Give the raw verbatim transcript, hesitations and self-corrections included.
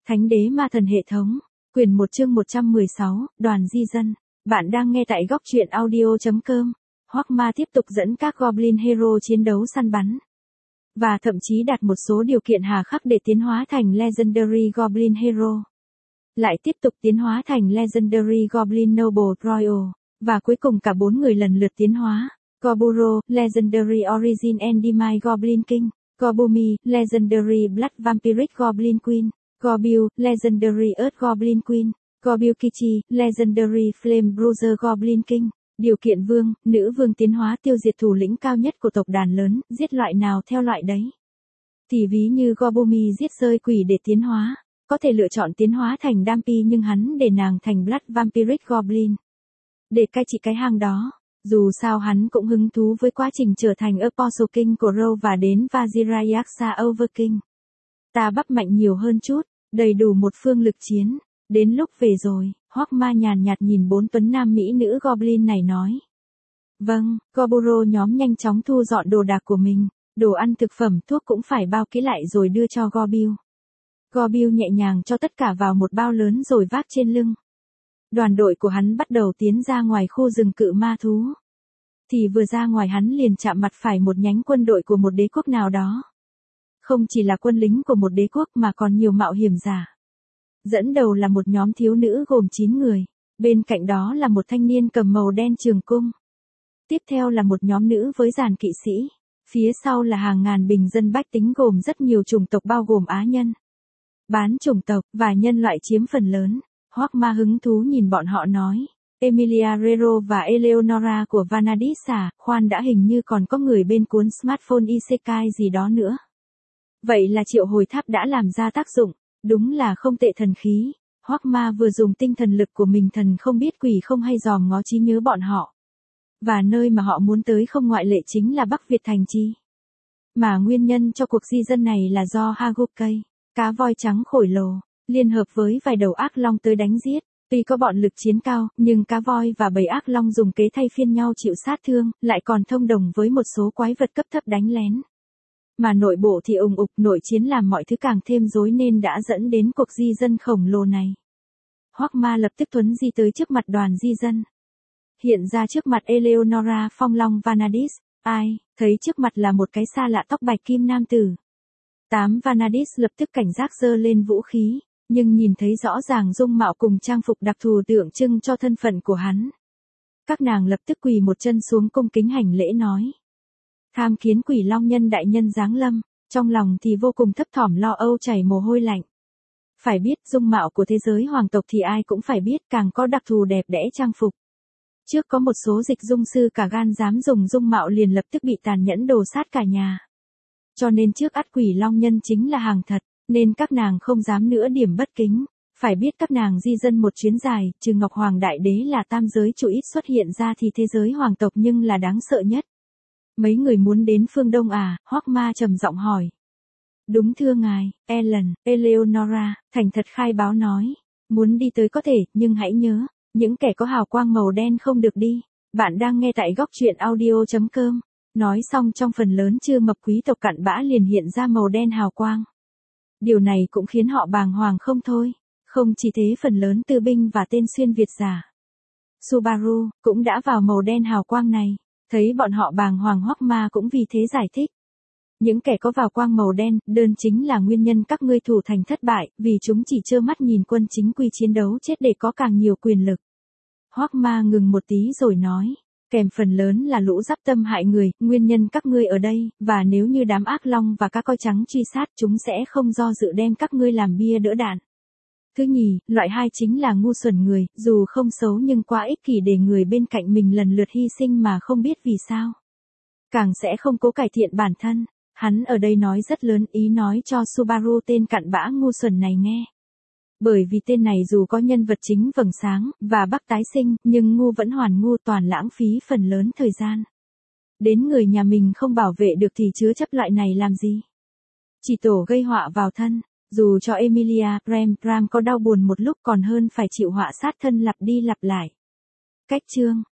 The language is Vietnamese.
Thánh đế ma thần hệ thống, quyển một chương một trăm mười sáu, đoàn di dân. Bạn đang nghe tại góc truyện audio chấm com. Hoắc Ma tiếp tục dẫn các Goblin Hero chiến đấu săn bắn. Và thậm chí đặt một số điều kiện hà khắc để tiến hóa thành Legendary Goblin Hero. Lại tiếp tục tiến hóa thành Legendary Goblin Noble Royal. Và cuối cùng cả bốn người lần lượt tiến hóa. Goburo, Legendary Origin Endemai Goblin King. Gobumi, Legendary Blood Vampiric Goblin Queen. Gobiu, Legendary Earth Goblin Queen. Gobiukichi, Legendary Flame Bruiser Goblin King. Điều kiện vương, nữ vương tiến hóa tiêu diệt thủ lĩnh cao nhất của tộc đàn lớn, giết loại nào theo loại đấy. Thì ví như Gobumi giết rơi quỷ để tiến hóa, có thể lựa chọn tiến hóa thành Dampi nhưng hắn để nàng thành Blood Vampiric Goblin. Để cai trị cái hang đó. Dù sao hắn cũng hứng thú với quá trình trở thành Apostle King của Râu và đến Vajirayaksa Overking. Ta bắp mạnh nhiều hơn chút, đầy đủ một phương lực chiến. Đến lúc về rồi, Hoắc Ma nhàn nhạt nhìn bốn tuấn nam mỹ nữ Goblin này nói. Vâng, Goburo nhóm nhanh chóng thu dọn đồ đạc của mình, đồ ăn thực phẩm thuốc cũng phải bao kỹ lại rồi đưa cho Gobiu. Gobiu nhẹ nhàng cho tất cả vào một bao lớn rồi vác trên lưng. Đoàn đội của hắn bắt đầu tiến ra ngoài khu rừng cự ma thú. Thì vừa ra ngoài hắn liền chạm mặt phải một nhánh quân đội của một đế quốc nào đó. Không chỉ là quân lính của một đế quốc mà còn nhiều mạo hiểm giả. Dẫn đầu là một nhóm thiếu nữ gồm chín người. Bên cạnh đó là một thanh niên cầm màu đen trường cung. Tiếp theo là một nhóm nữ với dàn kỵ sĩ. Phía sau là hàng ngàn bình dân bách tính gồm rất nhiều chủng tộc bao gồm Á nhân, bán chủng tộc và nhân loại chiếm phần lớn. Hoắc Ma hứng thú nhìn bọn họ nói. Emilia Rero và Eleonora của Vanadis à, khoan đã hình như còn có người bên cuốn smartphone Isekai gì đó nữa. Vậy là triệu hồi tháp đã làm ra tác dụng, đúng là không tệ thần khí. Hoắc Ma vừa dùng tinh thần lực của mình thần không biết quỷ không hay dòm ngó trí nhớ bọn họ. Và nơi mà họ muốn tới không ngoại lệ chính là Bắc Việt thành chi. Mà nguyên nhân cho cuộc di dân này là do Hagukei, cá voi trắng khổng lồ, liên hợp với vài đầu ác long tới đánh giết. Tuy có bọn lực chiến cao, nhưng cá voi và bầy ác long dùng kế thay phiên nhau chịu sát thương, lại còn thông đồng với một số quái vật cấp thấp đánh lén. Mà nội bộ thì ùng ục nội chiến làm mọi thứ càng thêm rối nên đã dẫn đến cuộc di dân khổng lồ này. Hoắc Ma lập tức thuấn di tới trước mặt đoàn di dân. Hiện ra trước mặt Eleonora Phong Long Vanadis, ai, thấy trước mặt là một cái xa lạ tóc bạch kim nam tử. Tám Vanadis lập tức cảnh giác giơ lên vũ khí. Nhưng nhìn thấy rõ ràng dung mạo cùng trang phục đặc thù tượng trưng cho thân phận của hắn. Các nàng lập tức quỳ một chân xuống cung kính hành lễ nói. Tham kiến quỷ long nhân đại nhân giáng lâm, trong lòng thì vô cùng thấp thỏm lo âu chảy mồ hôi lạnh. Phải biết dung mạo của thế giới hoàng tộc thì ai cũng phải biết càng có đặc thù đẹp đẽ trang phục. Trước có một số dịch dung sư cả gan dám dùng dung mạo liền lập tức bị tàn nhẫn đồ sát cả nhà. Cho nên trước ắt quỷ long nhân chính là hàng thật. Nên các nàng không dám nữa điểm bất kính. Phải biết các nàng di dân một chuyến dài, trừ Ngọc Hoàng Đại Đế là tam giới chủ ít xuất hiện ra thì thế giới hoàng tộc nhưng là đáng sợ nhất. Mấy người muốn đến phương Đông à, Hoắc Ma trầm giọng hỏi. Đúng thưa ngài, Ellen, Eleonora, thành thật khai báo nói. Muốn đi tới có thể, nhưng hãy nhớ, những kẻ có hào quang màu đen không được đi. Bạn đang nghe tại góc truyện audio chấm com. Nói xong trong phần lớn chưa mập quý tộc cặn bã liền hiện ra màu đen hào quang. Điều này cũng khiến họ bàng hoàng không thôi. Không chỉ thế phần lớn tư binh và tên xuyên Việt giả Subaru cũng đã vào màu đen hào quang này. Thấy bọn họ bàng hoàng Hoắc Ma cũng vì thế giải thích. Những kẻ có vào quang màu đen đơn chính là nguyên nhân các ngươi thủ thành thất bại vì chúng chỉ trơ mắt nhìn quân chính quy chiến đấu chết để có càng nhiều quyền lực. Hoắc Ma ngừng một tí rồi nói. Kèm phần lớn là lũ giáp tâm hại người, nguyên nhân các ngươi ở đây, và nếu như đám ác long và cá coi trắng truy sát chúng sẽ không do dự đem các ngươi làm bia đỡ đạn. Thứ nhì, loại hai chính là ngu xuẩn người, dù không xấu nhưng quá ích kỷ để người bên cạnh mình lần lượt hy sinh mà không biết vì sao. Càng sẽ không cố cải thiện bản thân. Hắn ở đây nói rất lớn ý nói cho Subaru tên cặn bã ngu xuẩn này nghe. Bởi vì tên này dù có nhân vật chính vầng sáng, và Bắc tái sinh, nhưng ngu vẫn hoàn ngu toàn lãng phí phần lớn thời gian. Đến người nhà mình không bảo vệ được thì chứa chấp loại này làm gì. Chỉ tổ gây họa vào thân, dù cho Emilia Prem Pram có đau buồn một lúc còn hơn phải chịu họa sát thân lặp đi lặp lại. Cách chương,